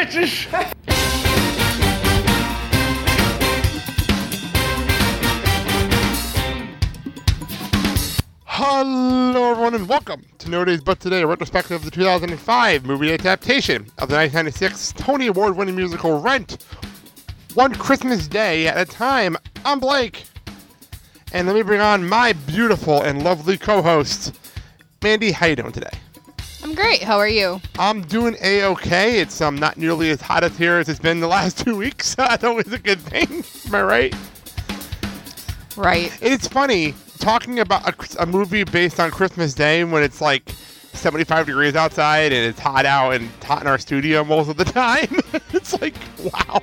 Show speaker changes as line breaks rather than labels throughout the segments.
bitches! Hello, everyone, and welcome to No Days But Today, a retrospective of the 2005 movie adaptation of the 1996 Tony Award-winning musical Rent, One Christmas Day at a Time. I'm Blake, and let me bring on my beautiful and lovely co-host, Mandy. How you doing today?
I'm great. How are you?
I'm doing A-okay. It's not nearly as hot as here as it's been the last 2 weeks. That's always a good thing. Am I right?
Right.
It's funny talking about a movie based on Christmas Day when it's like 75 degrees outside and it's hot out and it's hot in our studio most of the time. It's like, wow.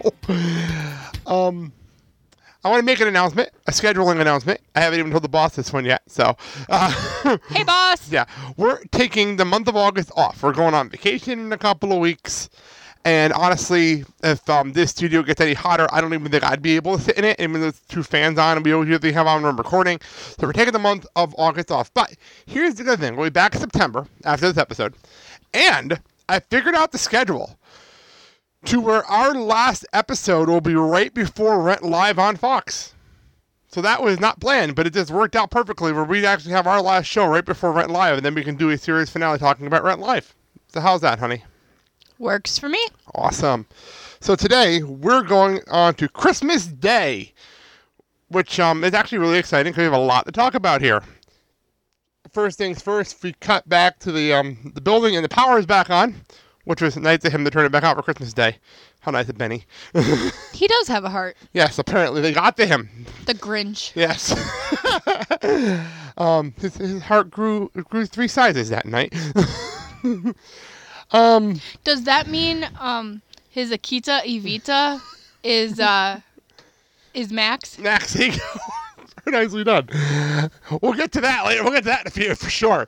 I want to make an announcement, a scheduling announcement. I haven't even told the boss this one yet, so.
Hey, boss.
Yeah, we're taking the month of August off. We're going on vacation in a couple of weeks. And honestly, if this studio gets any hotter, I don't even think I'd be able to sit in it. Even with 2 fans on, and we usually have on when I'm recording. So we're taking the month of August off. But here's the good thing. We'll be back in September after this episode. And I figured out the schedule to where our last episode will be right before Rent Live on Fox. So that was not planned, but it just worked out perfectly where we'd actually have our last show right before Rent Live. And then we can do a series finale talking about Rent Live. So how's that, honey?
Works for me.
Awesome. So today we're going on to Christmas Day, which is actually really exciting because we have a lot to talk about here. First things first, we cut back to the building and the power is back on, which was nice of him to turn it back on for Christmas Day. How nice of Benny.
He does have a heart.
Yes, apparently they got to him.
The Grinch.
Yes. His heart grew 3 sizes that night.
Does that mean his Akita Evita is Max?
Max, there you go. Very nicely done. We'll get to that later. We'll get to that in a few for sure.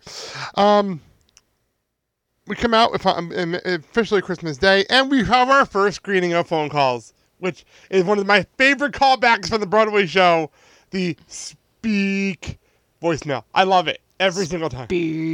We come out with officially Christmas Day, and we have our first screening of Phone Calls, which is one of my favorite callbacks from the Broadway show, the Speak voicemail. I love it every single time.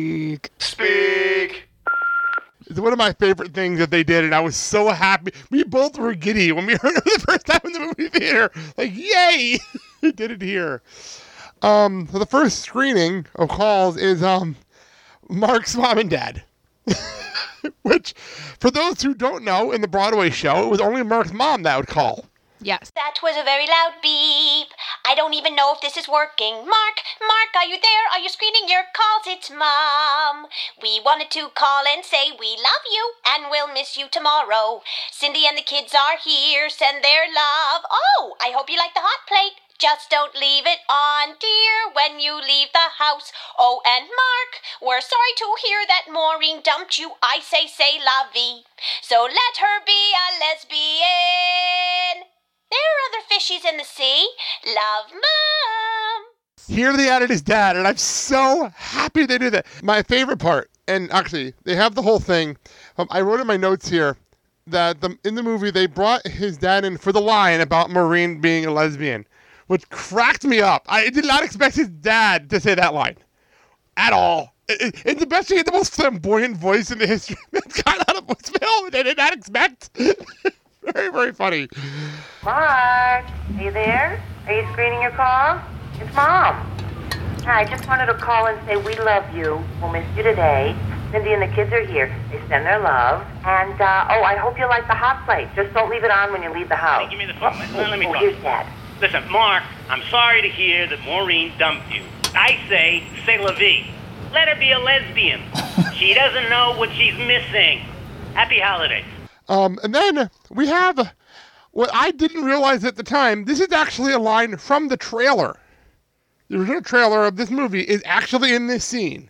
Speak. It's one of my favorite things that they did, and I was so happy. We both were giddy when we heard it the first time in the movie theater. Like, yay! We did it here. So the first screening of Calls is Mark's mom and dad. Which, for those who don't know, in the Broadway show, it was only Mark's mom that would call.
Yes.
That was a very loud beep. I don't even know if this is working. Mark, are you there? Are you screening your calls? It's Mom. We wanted to call and say we love you and we'll miss you tomorrow. Cindy and the kids are here. Send their love. Oh, I hope you like the hot plate. Just don't leave it on, dear, when you leave the house. Oh, and Mark, we're sorry to hear that Maureen dumped you. I say la vie. So let her be a lesbian. There are other fishies in the sea. Love, Mom.
Here they added his dad, and I'm so happy they did that. My favorite part, and actually, they have the whole thing. I wrote in my notes here that in the movie, they brought his dad in for the line about Maureen being a lesbian, which cracked me up. I did not expect his dad to say that line at all. It's the best, he had the most flamboyant voice in the history. It's got out of voicemail that I did not expect. Very, very funny.
Mark, are you there? Are you screening your call? It's Mom. Hi, I just wanted to call and say we love you. We'll miss you today. Cindy and the kids are here. They send their love. And, I hope you like the hot plate. Just don't leave it on when you leave the house.
Hey, give me the phone. Let me talk.
Here's Dad.
Listen, Mark, I'm sorry to hear that Maureen dumped you. I say la vie. Let her be a lesbian. She doesn't know what she's missing. Happy holidays.
And then we have what I didn't realize at the time. This is actually a line from the trailer. The original trailer of this movie is actually in this scene.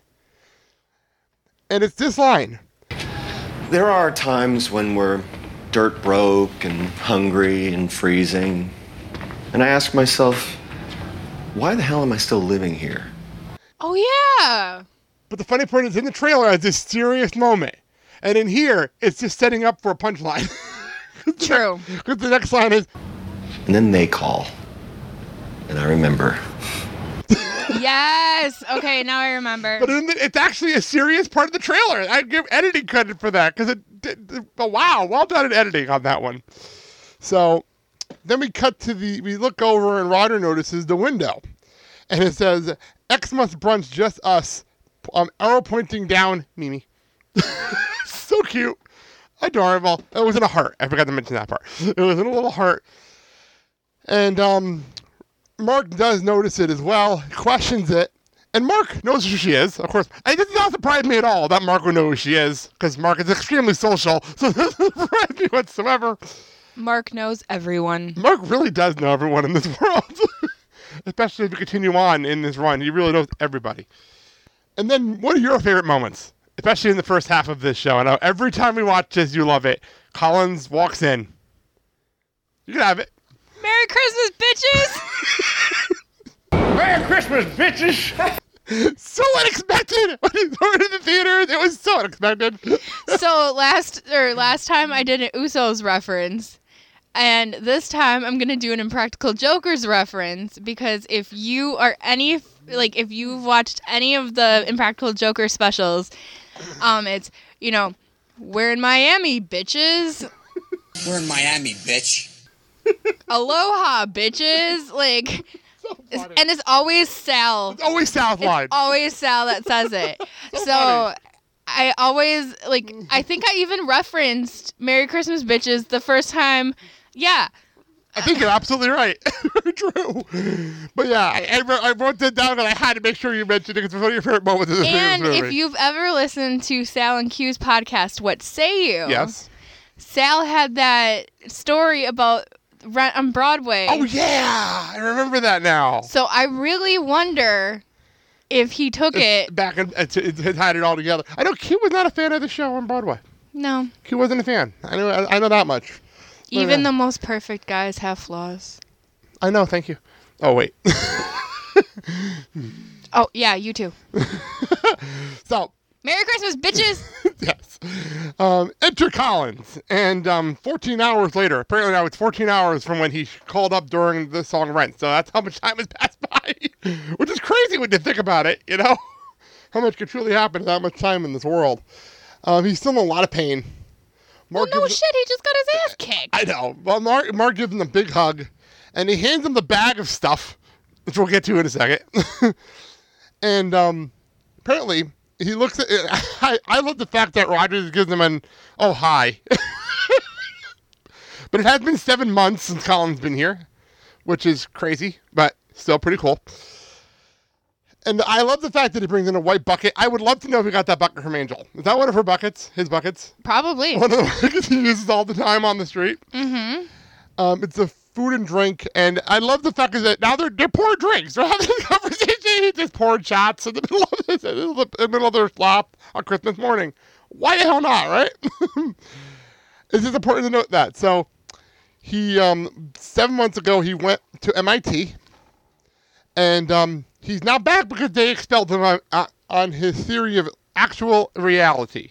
And it's this line.
There are times when we're dirt broke and hungry and freezing. And I ask myself, why the hell am I still living here?
Oh, yeah.
But the funny part is in the trailer has this serious moment. And in here, it's just setting up for a punchline.
True.
Because the next line is...
And then they call. And I remember.
Yes. Okay, now I remember.
But it's actually a serious part of the trailer. I give editing credit for that because Wow, well done in editing on that one. So then we cut to we look over and Roger notices the window. And it says, Xmas brunch, just us. Arrow pointing down, Mimi. So cute. Adorable. It was in a heart. I forgot to mention that part. It was in a little heart. And Mark does notice it as well, questions it. And Mark knows who she is, of course. It does not surprise me at all that Mark would know who she is, because Mark is extremely social, so it doesn't surprise me whatsoever.
Mark knows everyone.
Mark really does know everyone in this world. Especially if we continue on in this run. He really knows everybody. And then, what are your favorite moments? Especially in the first half of this show. I know every time we watch this, you love it. Collins walks in. You can have it.
Merry Christmas, bitches!
Merry Christmas, bitches! So unexpected! When he went to the theater, it was so unexpected.
So last time I did an Usos reference. And this time I'm going to do an Impractical Jokers reference, because if you've watched any of the Impractical Joker specials, it's, we're in Miami, bitches.
We're in Miami, bitch.
Aloha, bitches. And it's always Sal.
It's always Sal's line.
It's always Sal that says it. So I always, I think I even referenced Merry Christmas, bitches the first time. Yeah.
I think you're absolutely right. True. But yeah, I wrote that down and I had to make sure you mentioned it because it's one of your favorite moments in this movie.
And if you've ever listened to Sal and Q's podcast, What Say You?
Yes.
Sal had that story about Rent on Broadway.
Oh, yeah. I remember that now.
So I really wonder if he took it
back and had it all together. I know Q was not a fan of the show on Broadway.
No.
Q wasn't a fan. I know that much.
Even the most perfect guys have flaws.
I know, thank you. Oh, wait.
Oh, yeah, you too.
So.
Merry Christmas, bitches!
Yes. Enter Collins. And 14 hours later, apparently now it's 14 hours from when he called up during the song Rent. So that's how much time has passed by. Which is crazy when you think about it, How much could truly happen in that much time in this world. He's still in a lot of pain.
Mark he just got his ass kicked.
I know. Well, Mark gives him a big hug, and he hands him the bag of stuff, which we'll get to in a second. And apparently, he looks at it. I love the fact that Rogers gives him hi. But it has been 7 months since Colin's been here, which is crazy, but still pretty cool. And I love the fact that he brings in a white bucket. I would love to know if he got that bucket from Angel. Is that one of her buckets? His buckets?
Probably.
One of the buckets he uses all the time on the street.
Mm-hmm.
It's a food and drink, and I love the fact that now they're pouring drinks. They're having this conversation. He just poured shots in the middle of this, in the middle of their slop on Christmas morning. Why the hell not, right? It's just important to note that. So he 7 months ago he went to MIT, and he's now back because they expelled him on his theory of actual reality.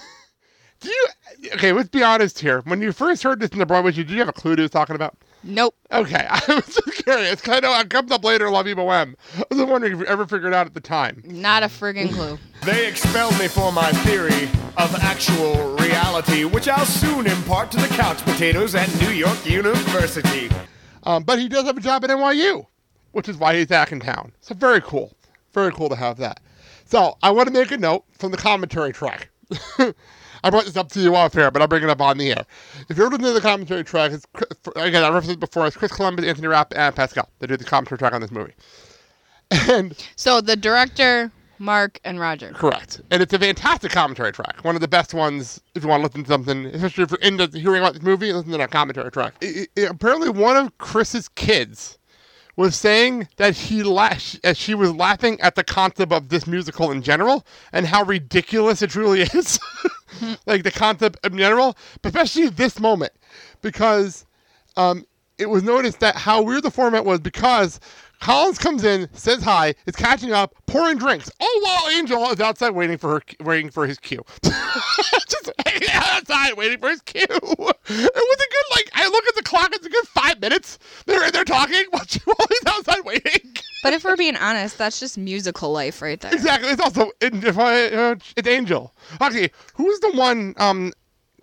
Okay, let's be honest here. When you first heard this in the Broadway, did you have a clue what he was talking about?
Nope.
Okay, I was just curious. I know it comes up later in La Vie Boheme. I was wondering if you ever figured it out at the time.
Not a friggin' clue.
They expelled me for my theory of actual reality, which I'll soon impart to the couch potatoes at New York University.
But he does have a job at NYU, which is why he's back in town. So very cool. Very cool to have that. So I want to make a note from the commentary track. I brought this up to you off air, but I'll bring it up on the air. If you're listening to the commentary track, again, I referenced it before, it's Chris Columbus, Anthony Rapp, and Pascal. They did the commentary track on this movie. And
so the director, Mark, and Roger.
Correct. And it's a fantastic commentary track. One of the best ones if you want to listen to something, especially if you're into hearing about this movie, listen to that commentary track. Apparently one of Chris's kids was saying that she was laughing at the concept of this musical in general and how ridiculous it truly is. Like the concept in general, but especially this moment, because it was noticed that how weird the format was, because Collins comes in, says hi, is catching up, pouring drinks. Oh, while Angel is outside waiting for his cue. Just hanging outside waiting for his cue. It was a good, I look at the clock, it's a good 5 minutes. They're in there talking while he's outside waiting.
But if we're being honest, that's just musical life right there.
Exactly. It's also, it's Angel. Okay, who's the one,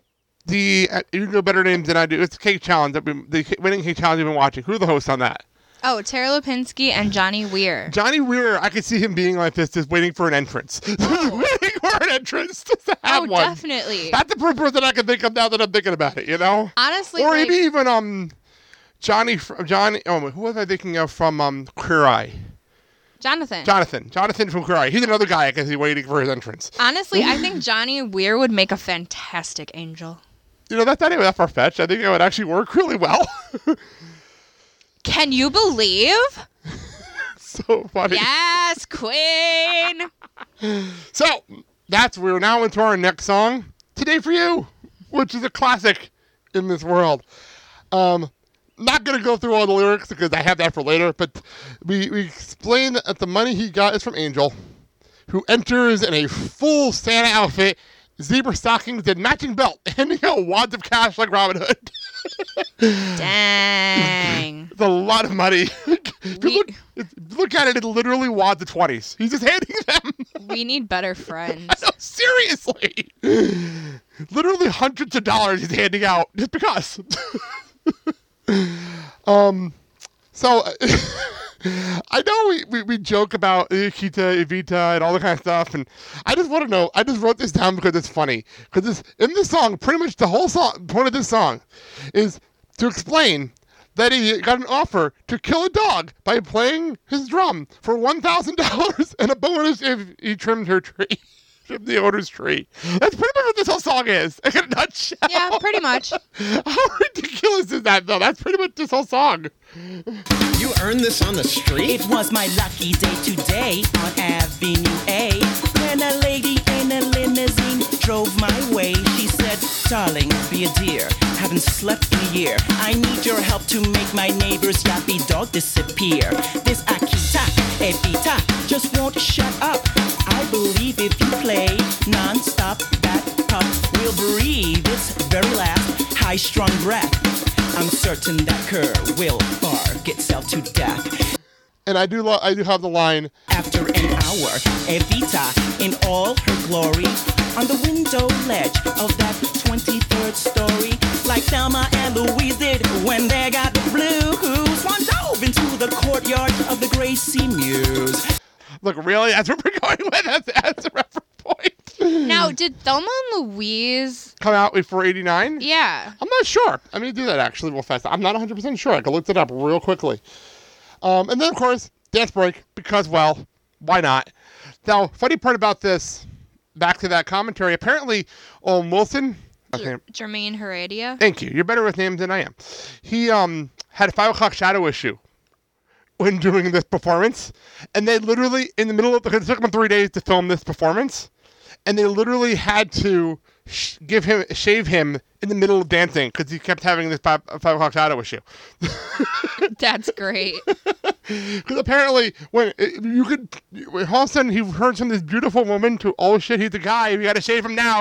you know better names than I do. It's the Cake Challenge. The winning Cake Challenge you've been watching. Who are the hosts on that?
Oh, Tara Lipinski and Johnny Weir.
Johnny Weir, I could see him being like this, just waiting for an entrance. Waiting for an entrance to have one.
Definitely.
That's the first person I can think of now that I'm thinking about it, you know?
Honestly,
or maybe even Johnny, who was I thinking of from Queer Eye? Jonathan from Queer Eye. He's another guy I can see waiting for his entrance.
Honestly, I think Johnny Weir would make a fantastic angel.
You know, that's not even that far-fetched. I think it would actually work really well.
Can you believe?
So funny.
Yes, Queen.
So, we're now into our next song, Today For You, which is a classic in this world. Not going to go through all the lyrics because I have that for later, but we explain that the money he got is from Angel, who enters in a full Santa outfit, zebra stockings, and matching belt, handing out wads of cash like Robin Hood.
Dang.
It's a lot of money. Look at it, it's literally wads of 20s. He's just handing them.
We need better friends.
I know, seriously. Literally hundreds of dollars he's handing out just because. So I know we joke about Chiquita, Evita, and all that kind of stuff, and I just want to know, I just wrote this down because it's funny. Because in this song, pretty much the whole point of this song is to explain that he got an offer to kill a dog by playing his drum for $1,000 and a bonus if he trimmed her tree. The owner's tree. That's pretty much what this whole song is, in a nutshell.
Yeah, pretty much.
How ridiculous is that, though? That's pretty much this whole song.
You earned this on the street?
It was my lucky day today on Avenue A, when a lady in a limousine drove my way. She said, darling, be a dear, haven't slept in a year. I need your help to make my neighbor's yappy dog disappear. This Akita, Evita, just won't shut up. I believe if you play non-stop, that pup will breathe its very last high-strung breath. I'm certain that cur will bark itself to death.
And I do have the line.
After an hour, Evita, in all her glory, on the window ledge of that 23rd story, like Thelma and Louise did when they got the blues, one dove into the courtyard of the Gracie Muse.
Look, really? That's what we're going with as a reference point.
Now, did Thelma and Louise
come out before 89?
Yeah.
I'm not sure. I'm going to do that actually real fast. I'm not 100% sure. I can look it up real quickly. And then, of course, dance break, because, well, why not? Now, funny part about this, back to that commentary, apparently, Wilson...
Jermaine Heredia?
Thank you. You're better with names than I am. He had a 5 o'clock shadow issue when doing this performance, and they literally, in the middle of, because it took them 3 days to film this performance, and they literally had to shave him in the middle of dancing because he kept having this 5 o'clock shadow issue.
That's great.
Because apparently, when all of a sudden he heard from this beautiful woman to, oh shit, he's a guy, we gotta shave him now,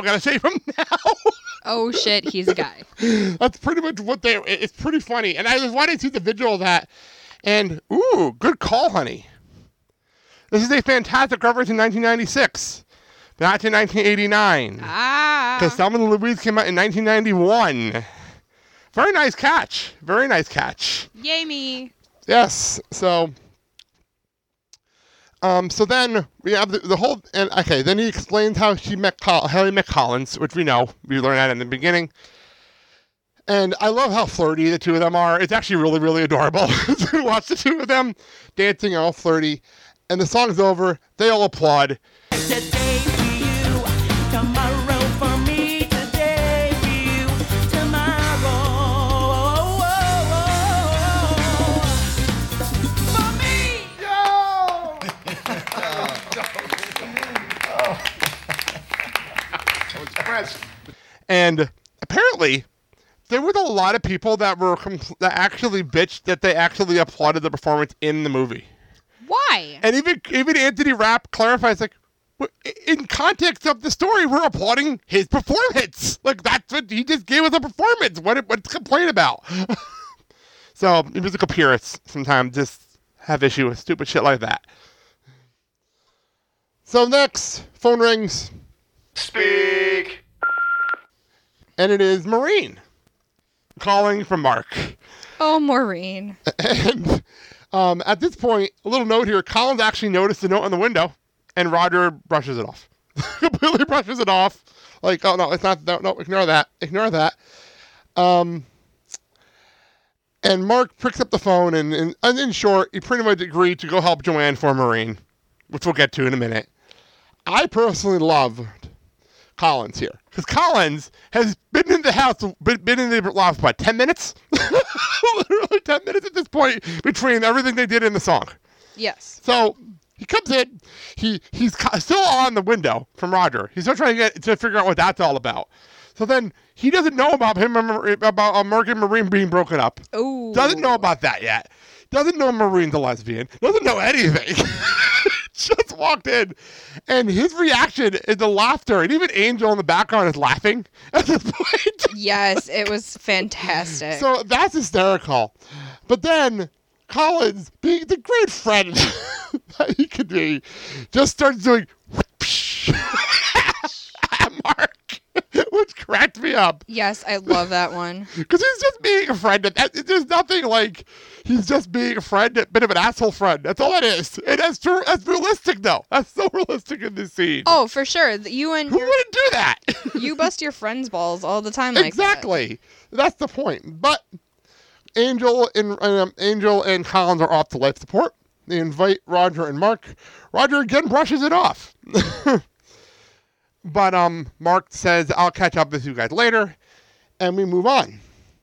Oh shit, he's a guy.
That's pretty much it's pretty funny. And I was wanting to see the visual of that. And, ooh, good call, honey. This is a fantastic reference in 1996, not in 1989. Because Thelma and Louise came out in 1991. Very nice catch. Very nice catch.
Yay me.
Yes. So then we have the whole, and okay, then he explains how he met Haley McCollins, which we know. We learned that in the beginning. And I love how flirty the two of them are. It's actually really, really adorable to watch the two of them dancing all flirty. And the song's over. They all applaud.
Today for you, tomorrow for me. Today for you, tomorrow for me.
I was impressed.
And apparently, there was a lot of people that that actually bitched that they actually applauded the performance in the movie.
Why?
And even Anthony Rapp clarifies, like, in context of the story, we're applauding his performance. Like, that's what he just gave us a performance. What's to complain about? So, musical purists sometimes just have issue with stupid shit like that. So next, phone rings.
Speak.
And it is Maureen calling from Mark.
Oh, Maureen.
And at this point, a little note here. Collins actually noticed the note on the window, and Roger brushes it off. Completely brushes it off. Like, oh, no, it's not. No, ignore that. Ignore that. And Mark picks up the phone, and in short, he pretty much agreed to go help Joanne for Maureen, which we'll get to in a minute. I personally loved Collins here, because Collins has been in the house, been in the loft, what, 10 minutes? Literally 10 minutes at this point between everything they did in the song.
Yes.
So he comes in, he's still on the window from Roger. He's still trying to figure out what that's all about. So then he doesn't know about Mark and Maureen being broken up.
Ooh.
Doesn't know about that yet. Doesn't know Maureen's a lesbian. Doesn't know anything. Just walked in, and his reaction is the laughter, and even Angel in the background is laughing at this point.
Yes, it was fantastic.
So that's hysterical. But then Collins, being the great friend that he could be, just starts doing at Mark, which cracked me up.
Yes, I love that one.
Because he's just being a friend. There's nothing like he's just being a friend, a bit of an asshole friend. That's all it is. And that's realistic, though. That's so realistic in this scene.
Oh, for sure.
Who wouldn't do that?
You bust your friend's balls all the time like that.
Exactly. That's the point. But Angel and Collins are off to life support. They invite Roger and Mark. Roger again brushes it off. But Mark says, I'll catch up with you guys later. And we move on.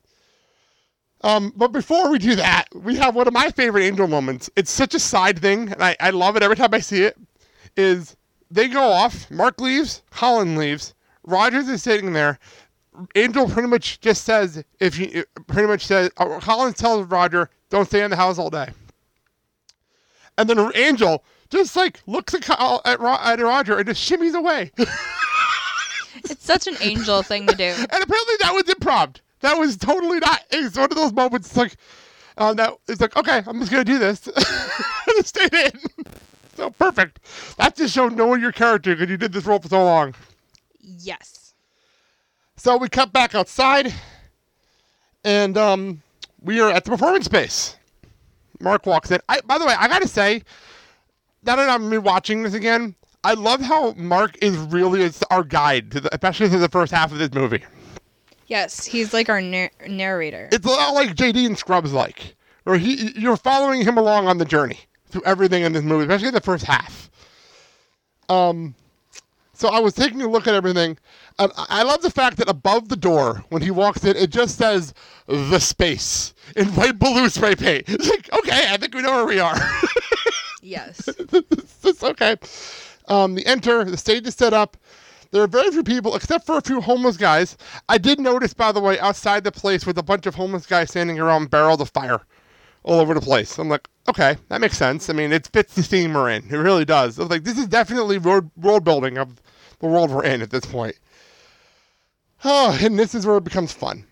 But before we do that, we have one of my favorite Angel moments. It's such a side thing, and I love it every time I see it, is they go off, Mark leaves, Colin leaves, Rogers is sitting there. Angel pretty much just says, Collins tells Roger, don't stay in the house all day. And then Angel just like looks at Roger and just shimmies away.
It's such an Angel thing to do.
And apparently that was improv. That was totally not. It's one of those moments like, it's like, okay, I'm just going to do this. And stayed in. So perfect. That just showed knowing your character because you did this role for so long.
Yes.
So we cut back outside. And we are at the performance space. Mark walks in. By the way, I got to say, now that I'm rewatching this again, I love how Mark is really our guide, especially to the first half of this movie.
Yes, he's like our narrator.
It's a lot like JD and Scrubs, where you're following him along on the journey through everything in this movie, especially the first half. So I was taking a look at everything, and I love the fact that above the door, when he walks in, it just says, the space, in white blue spray paint. It's like, okay, I think we know where we are.
Yes.
It's okay. They enter, the stage is set up. There are very few people, except for a few homeless guys. I did notice, by the way, outside the place with a bunch of homeless guys standing around barrels of fire all over the place. I'm like, okay, that makes sense. I mean, it fits the theme we're in. It really does. I was like, this is definitely world building of the world we're in at this point. Oh, and this is where it becomes fun.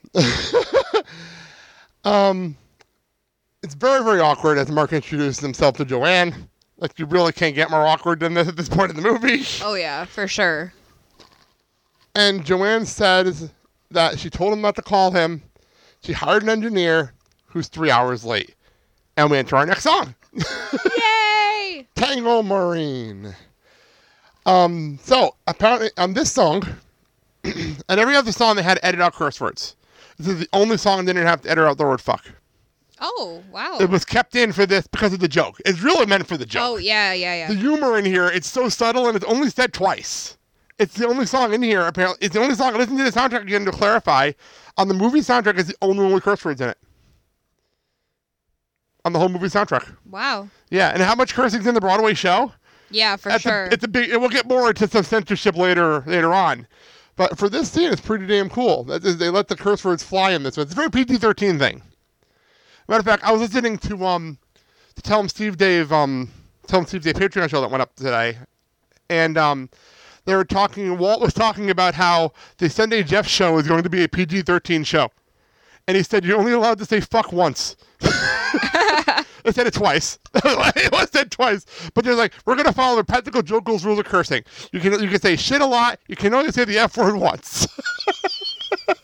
It's very, very awkward as Mark introduces himself to Joanne. Like, you really can't get more awkward than this at this point in the movie.
Oh, yeah, for sure.
And Joanne says that she told him not to call him. She hired an engineer who's 3 hours late. And we enter our next song.
Yay!
Tango Marine. So, apparently, on this song, and every other song, they had to edit out curse words. This is the only song they didn't have to edit out the word fuck.
Oh, wow.
It was kept in for this because of the joke. It's really meant for the joke.
Oh, yeah.
The humor in here, it's so subtle, and it's only said twice. It's the only song in here, apparently. It's the only song. Listen to the soundtrack again to clarify. On the movie soundtrack, it's the only curse words in it. On the whole movie soundtrack.
Wow.
Yeah, and how much cursing's in the Broadway show?
Yeah, for sure.
It's a big. We'll get more into some censorship later on. But for this scene, it's pretty damn cool. They let the curse words fly in this one. It's a very PG-13 thing. Matter of fact, I was listening to Tell 'em Steve Dave Patreon show that went up today, and they were talking. Walt was talking about how the Sunday Jeff show is going to be a PG-13 show, and he said you're only allowed to say fuck once. They said it twice. It was said twice, but they're like, we're gonna follow the practical Joker's rules of cursing. You can say shit a lot. You can only say the F word once.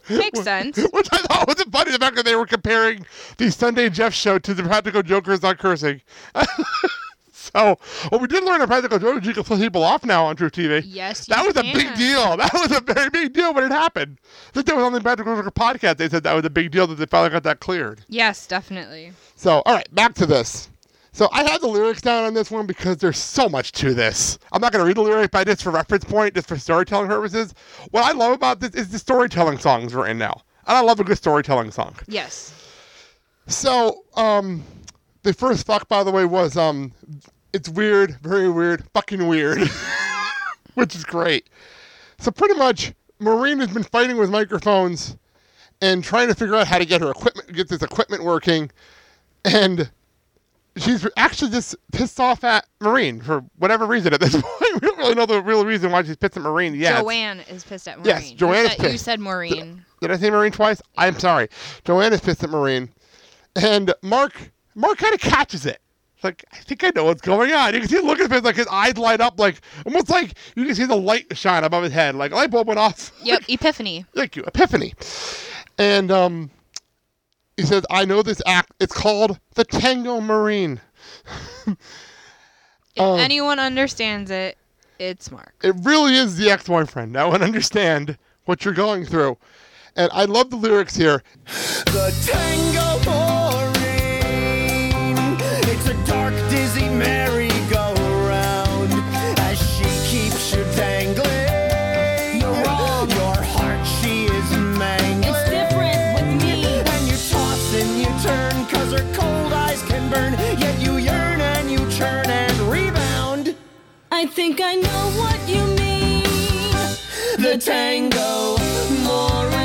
Makes sense.
Which I thought was funny, the fact that they were comparing the Sunday Jeff show to the Practical Jokers Not Cursing. So, well, we did learn on Practical Jokers you can flip people off now on True TV.
Yes,
that was
you
a big deal. That was a very big deal when it happened. I think that was on the Practical Joker podcast. They said that was a big deal that they finally got that cleared.
Yes, definitely.
So, all right, back to this. So I had the lyrics down on this one because there's so much to this. I'm not going to read the lyrics, but just for reference point, just for storytelling purposes. What I love about this is the storytelling songs we're in now. And I love a good storytelling song.
Yes.
So, the first fuck, by the way, was, it's weird, very weird, fucking weird. Which is great. So pretty much, Maureen has been fighting with microphones and trying to figure out how to get this equipment working. And she's actually just pissed off at Maureen for whatever reason at this point. We don't really know the real reason why she's pissed at Maureen yet.
Joanne is pissed at Maureen.
Yes, Joanne is pissed.
You said Maureen.
Did I say Maureen twice? I'm sorry. Joanne is pissed at Maureen. And Mark kind of catches it. It's like, I think I know what's going on. You can see him looking at him, like his eyes light up, like almost like you can see the light shine above his head. Like a light bulb went off.
Yep, epiphany.
Thank you, epiphany. And he says, I know this act. It's called the Tango Marine.
If anyone understands it, it's Mark.
It really is the ex-boyfriend. Now I understand what you're going through. And I love the lyrics here.
The Tango Marine. It's a dark, dizzy merry-go-round as she keeps you dangling.
You're wrong.
Your heart, she is mangling.
It's different with me.
And you toss and you turn, 'cause her cold eyes can burn. Yet you yearn and you churn and rebound.
I think I know what you mean.
The Tango Marine.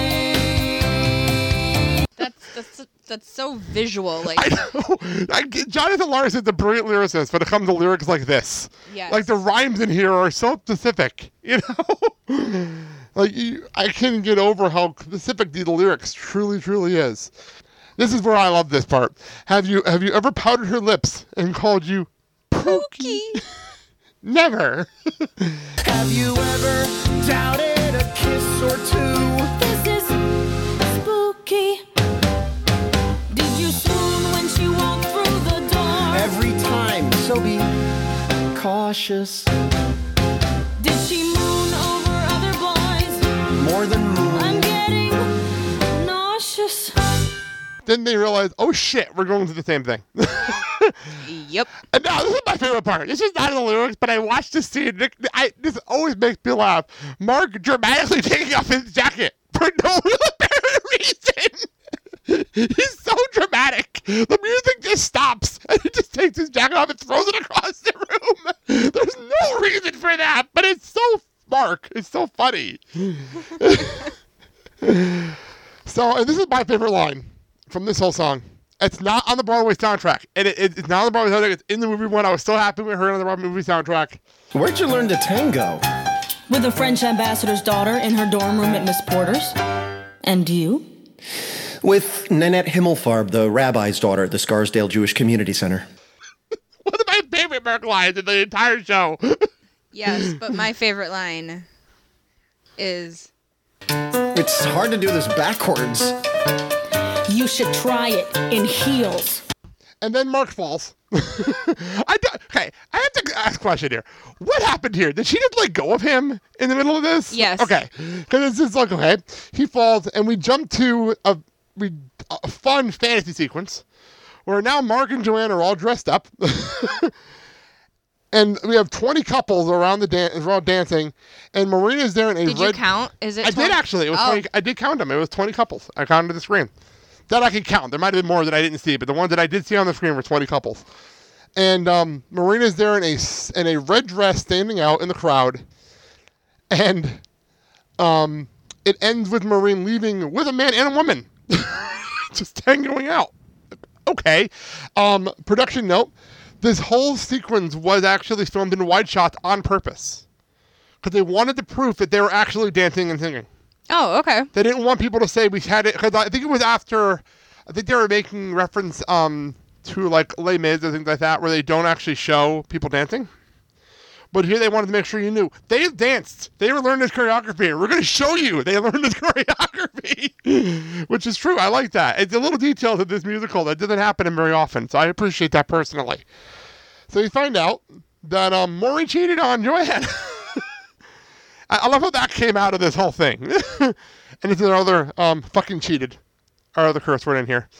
That's so visual. Like,
I know. Jonathan Lawrence is a brilliant lyricist when it comes to lyrics like this.
Yes.
Like the rhymes in here are so specific, you know? Like I can't get over how specific the lyrics truly, truly is. This is where I love this part. Have you ever pouted her lips and called you Pookie? Never.
Have you ever doubted a kiss or two?
This is spooky. Did you swoon when she walked through the door?
Every time, so be cautious.
Did she moon over other boys?
More than moon.
I'm getting nauseous.
Then they realize, oh shit, we're going through the same thing.
Yep.
And now this is my favorite part. This is not in the lyrics, but I watched this scene. This always makes me laugh. Mark dramatically taking off his jacket for no apparent reason. He's so dramatic. The music just stops, and he just takes his jacket off and throws it across the room. There's no reason for that, but it's so Mark. It's so funny. So, and this is my favorite line from this whole song. It's not on the Broadway soundtrack. And it's not on the Broadway soundtrack. It's in the movie one. I was so happy we heard it on the Broadway movie soundtrack.
Where'd you learn to tango?
With the French ambassador's daughter in her dorm room at Miss Porter's. And you?
With Nanette Himmelfarb, the rabbi's daughter at the Scarsdale Jewish Community Center.
One of my favorite Mark lines in the entire show.
Yes, but my favorite line is...
It's hard to do this backwards.
You should try it in heels.
And then Mark falls. Okay, I have to ask a question here. What happened here? Did she just let go of him in the middle of this?
Yes.
Okay, because it's just like, okay, he falls, and we jump to a fun fantasy sequence where now Mark and Joanne are all dressed up. And we have 20 couples around the dancing, and Marina's there in a red...
Did you count? Is it 20?
I did actually. It was 20. I did count them. It was 20 couples. I counted the screen. That I could count. There might have been more that I didn't see, but the ones that I did see on the screen were 20 couples. And Marina's there in a red dress standing out in the crowd, and it ends with Maureen leaving with a man and a woman. Just tangoing out. Okay. Production note. This whole sequence was actually filmed in wide shots on purpose. Because they wanted the proof that they were actually dancing and singing.
Oh, okay.
They didn't want people to say we had it. Because I think it was after... I think they were making reference to like Les Mis and things like that where they don't actually show people dancing. But here they wanted to make sure you knew. They danced. They were learning this choreography. We're going to show you they learned this choreography, which is true. I like that. It's a little detail to this musical that doesn't happen very often, so I appreciate that personally. So you find out that Maureen cheated on Joanne. I love how that came out of this whole thing. And it's another fucking cheated. Our other curse word in here.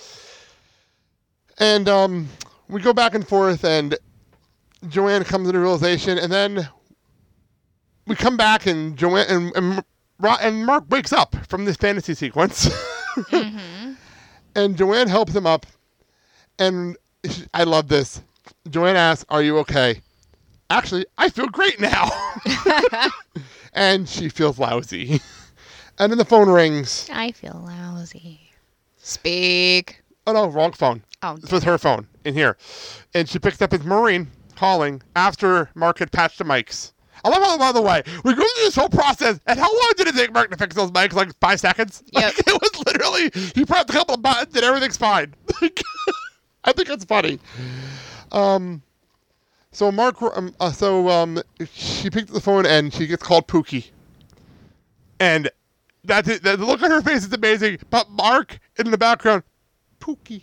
And we go back and forth, and Joanne comes to the realization, and then we come back, and Joanne and Mark wakes up from this fantasy sequence. Mm-hmm. And Joanne helps him up, and I love this. Joanne asks, "Are you okay?" Actually, I feel great now. And she feels lousy. And then the phone rings.
I feel lousy. Speak.
Oh, no, wrong phone.
Oh,
this was her phone in here. And she picks up as Maureen calling after Mark had patched the mics. I love how, by the way, we go through this whole process, and how long did it take Mark to fix those mics? Like 5 seconds?
Yep.
Like, it was literally, he pressed a couple of buttons and everything's fine. I think that's funny. So Mark, she picked up the phone and she gets called Pookie. And that's it. The look on her face is amazing. But Mark in the background, Pookie.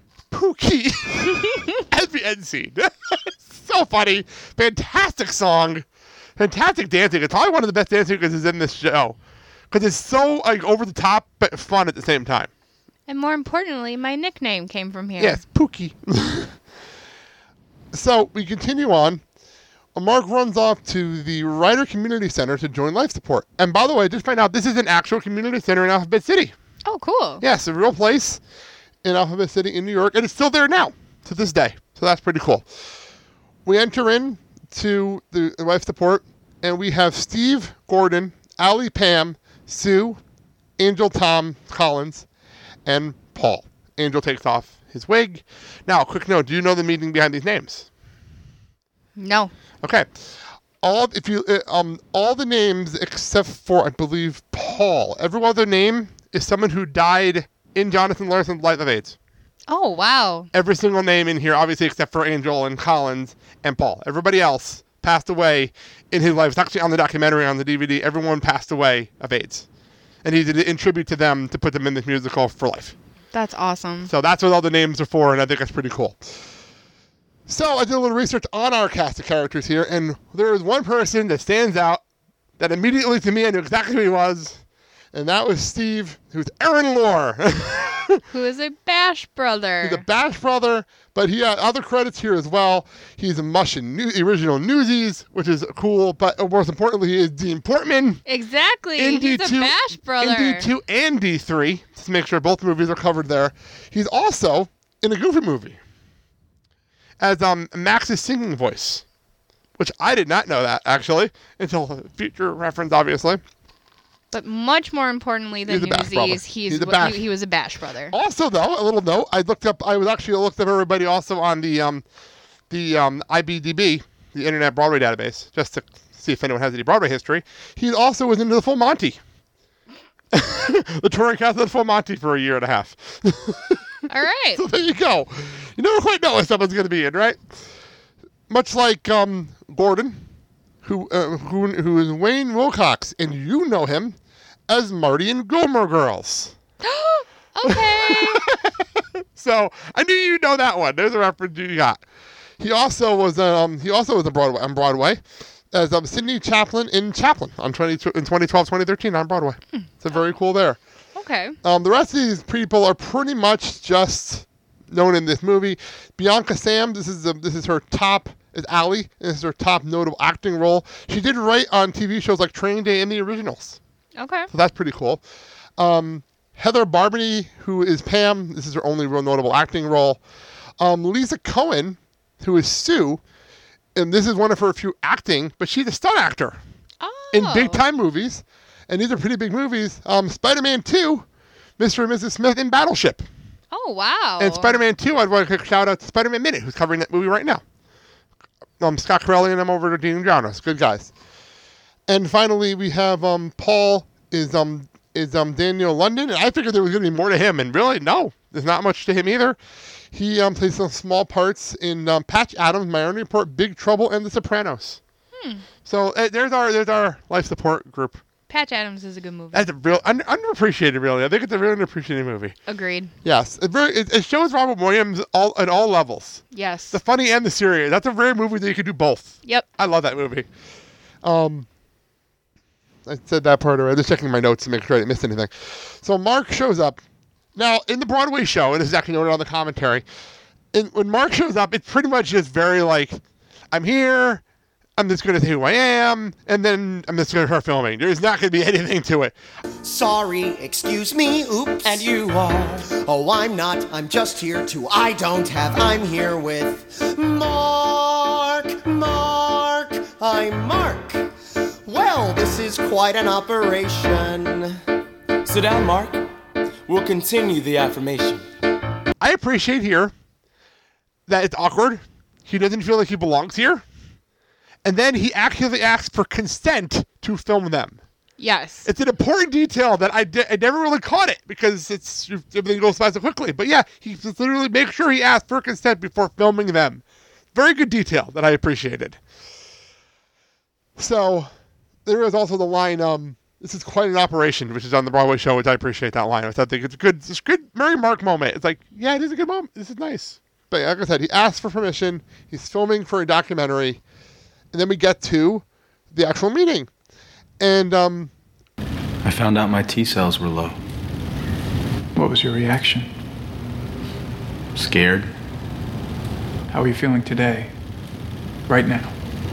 As the end scene. So funny. Fantastic song. Fantastic dancing. It's probably one of the best dancing is in this show. Because it's so like over the top but fun at the same time.
And more importantly, my nickname came from here.
Yes, Pookie. So we continue on. Mark runs off to the Ryder Community Center to join life support. And by the way, just find out this is an actual community center in Alphabet City.
Oh, cool.
Yes, a real place in Alphabet City in New York. And it's still there now to this day. So that's pretty cool. We enter in to the life support, and we have Steve, Gordon, Allie, Pam, Sue, Angel, Tom, Collins, and Paul. Angel takes off his wig. Now, quick note, do you know the meaning behind these names?
No.
Okay. All the names except for, I believe, Paul. Every other name is someone who died in Jonathan Larson's Life of AIDS.
Oh, wow.
Every single name in here, obviously, except for Angel and Collins and Paul. Everybody else passed away in his life. It's actually on the documentary on the DVD. Everyone passed away of AIDS. And he did it in tribute to them to put them in this musical for life.
That's awesome.
So that's what all the names are for, and I think that's pretty cool. So I did a little research on our cast of characters here, and there is one person that stands out that immediately to me I knew exactly who he was, and that was Steve, who's Aaron Lohr.
Who is a Bash brother.
He's a Bash brother, but he had other credits here as well. He's a Mush in the original Newsies, which is cool, but most importantly, he is Dean Portman.
Exactly.
In
He's
D2,
a Bash brother.
In D2 and D3, to make sure both movies are covered there. He's also in a Goofy movie as Max's singing voice, which I did not know that, actually, until future reference, obviously.
But much more importantly than Newsies, he was a Bash brother.
Also, though, a little note, I looked up everybody also on the IBDB, the Internet Broadway Database, just to see if anyone has any Broadway history. He also was into the Full Monty. The touring cast of the Full Monty for a year and a half.
All right.
So there you go. You never quite know what someone's going to be in, right? Much like Gordon, who is Wayne Wilcox, and you know him as Marty in Gilmore Girls.
Okay.
So I knew you'd know that one. There's a reference you got. He also was on Broadway as Sidney Chaplin in Chaplin in 2012-2013 on Broadway. So very cool there.
Okay.
The rest of these people are pretty much just known in this movie. Bianca Sam, this is her top, is Allie. This is her top notable acting role. She did write on TV shows like Training Day and The Originals.
Okay.
So that's pretty cool. Heather Barbany, who is Pam, this is her only real notable acting role. Lisa Cohen, who is Sue, and this is one of her few acting, but she's a stunt actor in big-time movies. And these are pretty big movies. Spider-Man 2, Mr. and Mrs. Smith in Battleship.
Oh, wow.
And Spider-Man 2, I'd want to shout out to Spider-Man Minute, who's covering that movie right now. Scott Corelli and I'm over to Dean Janos. Good guys. And finally, we have Paul is Daniel London. And I figured there was going to be more to him. And really, no. There's not much to him either. He plays some small parts in Patch Adams, Minority Report, Big Trouble, and The Sopranos. So there's our life support group.
Patch Adams is a good movie.
That's a real underappreciated, really. I think it's a really underappreciated movie.
Agreed.
Yes, it shows Robin Williams at all levels.
Yes.
The funny and the serious. That's a rare movie that you could do both.
Yep.
I love that movie. I said that part already. I'm just checking my notes to make sure I didn't miss anything. So Mark shows up. Now, in the Broadway show, and this is actually noted on the commentary, when Mark shows up, it's pretty much just very like, I'm here, I'm just going to say who I am, and then I'm just going to start filming. There's not going to be anything to it.
Sorry, excuse me, oops. And you are? Oh, I'm not. I'm just here to I don't have. I'm here with Mark. I'm Mark. Well, this is quite an operation.
Sit down, Mark. We'll continue the affirmation.
I appreciate here that it's awkward. He doesn't feel like he belongs here. And then he actually asks for consent to film them.
Yes.
It's an important detail that I never really caught it because everything goes by so quickly. But yeah, he just literally makes sure he asks for consent before filming them. Very good detail that I appreciated. So there is also the line, this is quite an operation, which is on the Broadway show, which I appreciate that line. I think it's a good Mary Mark moment. It's like, yeah, it is a good moment. This is nice. But like I said, he asked for permission. He's filming for a documentary. And then we get to the actual meeting. And
I found out my T cells were low.
What was your reaction?
Scared.
How are you feeling today? Right now?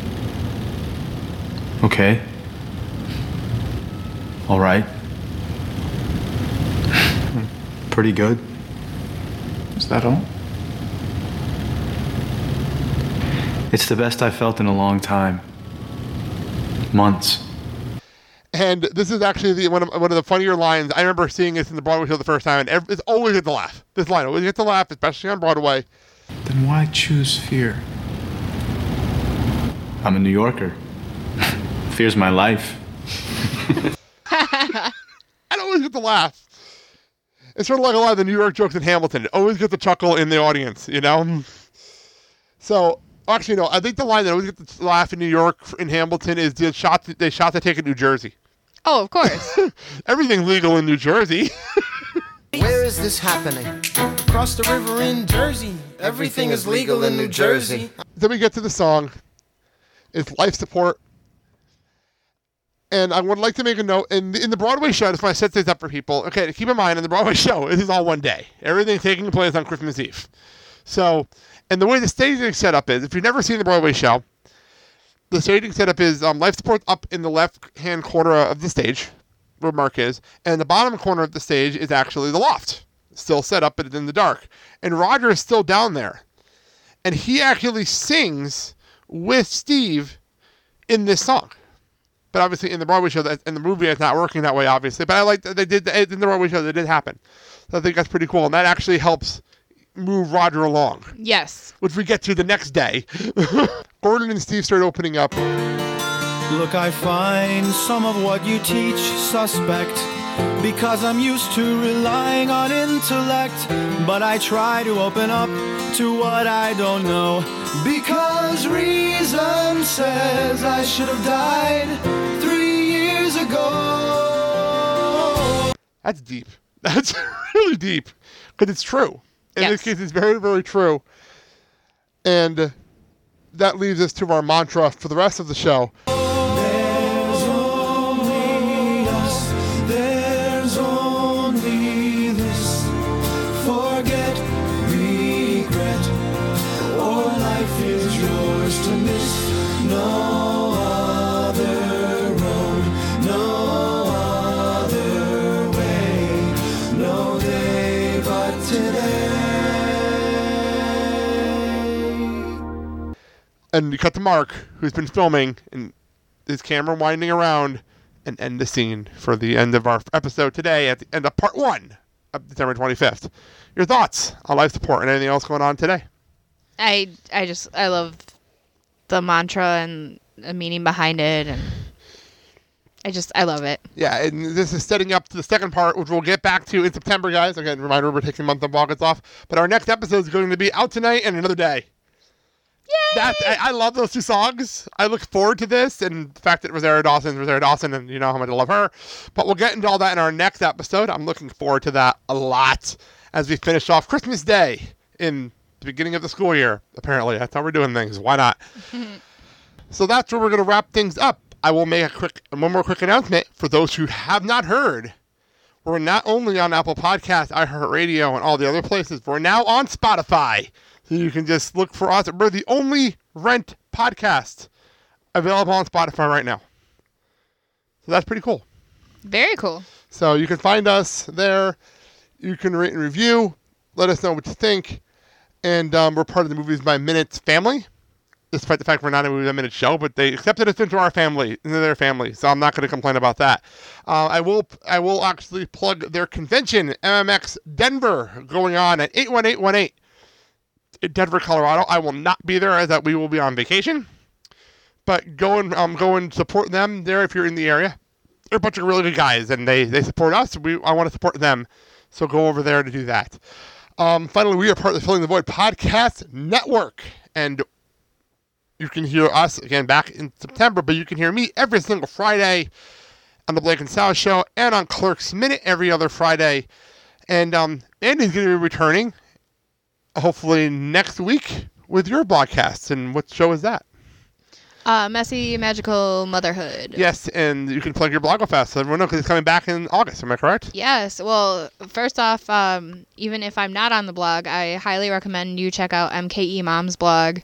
Okay. All right. Pretty good.
Is that all?
It's the best I've felt in a long time. Months.
And this is actually one of the funnier lines. I remember seeing this in the Broadway show the first time, and it's always get the laugh. This line always gets the laugh, especially on Broadway.
Then why choose fear?
I'm a New Yorker. Fear's my life.
I always get the laugh. It's sort of like a lot of the New York jokes in Hamilton. It always gets a chuckle in the audience, you know? So, actually, no, I think the line that always gets the laugh in New York in Hamilton is they shot the take in New Jersey.
Oh, of course.
Everything's legal in New Jersey.
Where is this happening? Across the river in Jersey. Everything is legal in New Jersey.
Then we get to the song. It's Life Support. And I would like to make a note, in the Broadway show, I just want to set this up for people. Okay, keep in mind, in the Broadway show, this is all one day. Everything's taking place on Christmas Eve. So, and the way the staging setup is, if you've never seen the Broadway show, the staging setup is life support up in the left-hand corner of the stage, where Mark is, and the bottom corner of the stage is actually the loft, still set up in the dark. And Roger is still down there. And he actually sings with Steve in this song. But obviously in the Broadway show, in the movie, it's not working that way, obviously. But I like that they did, in the Broadway show, that did happen. So I think that's pretty cool. And that actually helps move Roger along.
Yes.
Which we get to the next day. Gordon and Steve start opening up.
Look, I find some of what you teach suspect, because I'm used to relying on intellect. But I try to open up to what I don't know, because reason says I should have died 3 years ago.
That's deep. That's really deep. Because it's true. In this case, it's very, very true. And that leads us to our mantra for the rest of the show.
There's only us. There's only this. Forget, regret, or life is yours to miss. No other road, no other way, no day but today.
And you cut to Mark, who's been filming, and his camera winding around, and end the scene for the end of our episode today at the end of part 1 of December 25th. Your thoughts on life support and anything else going on today?
I love the mantra and the meaning behind it, and I love it.
Yeah, and this is setting up to the second part, which we'll get back to in September, guys. Again, reminder, we're taking the month of August off. But our next episode is going to be out tonight and another day. I love those two songs. I look forward to this, and the fact that Rosario Dawson, and you know how much I love her. But we'll get into all that in our next episode. I'm looking forward to that a lot as we finish off Christmas Day in the beginning of the school year. Apparently, that's how we're doing things. Why not? So that's where we're going to wrap things up. I will make one more quick announcement for those who have not heard. We're not only on Apple Podcasts, iHeartRadio, and all the other places. We're now on Spotify. So you can just look for us. We're the only Rent podcast available on Spotify right now. So that's pretty cool.
Very cool.
So you can find us there. You can rate and review. Let us know what you think. And we're part of the Movies by Minutes family. Despite the fact we're not a Movies by Minutes show, but they accepted us into our family, into their family. So I'm not going to complain about that. I will actually plug their convention, MMX Denver, going on at 81818 in Denver, Colorado. I will not be there as that we will be on vacation. But go and support them there if you're in the area. They're a bunch of really good guys, and they support us. I want to support them. So go over there to do that. Finally, we are part of the Filling the Void podcast network. And you can hear us again back in September, but you can hear me every single Friday on the Blake and Sal show and on Clerk's Minute every other Friday. And Andy's going to be returning hopefully next week with your broadcasts. And what show is that?
Messy Magical Motherhood.
Yes, and you can plug your blog fast so everyone knows because it's coming back in August. Am I correct?
Yes. Well, first off, even if I'm not on the blog, I highly recommend you check out MKE Mom's blog.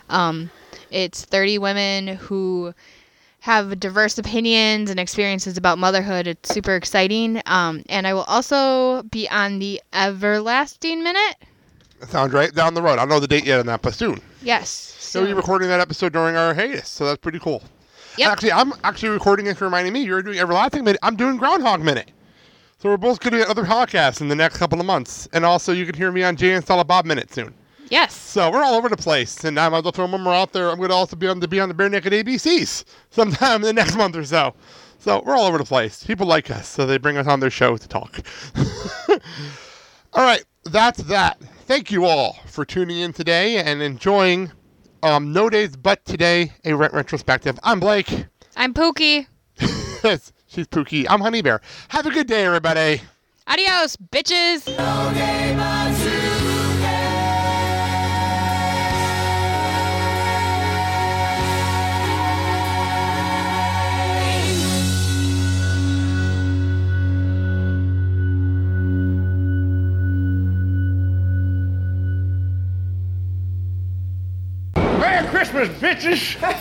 It's 30 women who have diverse opinions and experiences about motherhood. It's super exciting. And I will also be on the Everlasting Minute.
That sounds right down the road. I don't know the date yet on that, but soon.
Yes.
So you're recording that episode during our hiatus, so that's pretty cool.
Yep.
Actually, I'm recording it reminding me you're doing Everlasting Minute. I'm doing Groundhog Minute. So we're both going to get other podcasts in the next couple of months. And also you can hear me on Jay and Stella Bob Minute soon.
Yes.
So we're all over the place, and I might as well throw one more out there. I'm going to also be on the Bare Naked ABCs sometime in the next month or so. So we're all over the place. People like us, so they bring us on their show to talk. All right, that's that. Thank you all for tuning in today and enjoying No Days But Today, a Rent Retrospective. I'm Blake.
I'm Pookie.
She's Pookie. I'm Honey Bear. Have a good day, everybody.
Adios, bitches. No day but today.
Merry Christmas, bitches!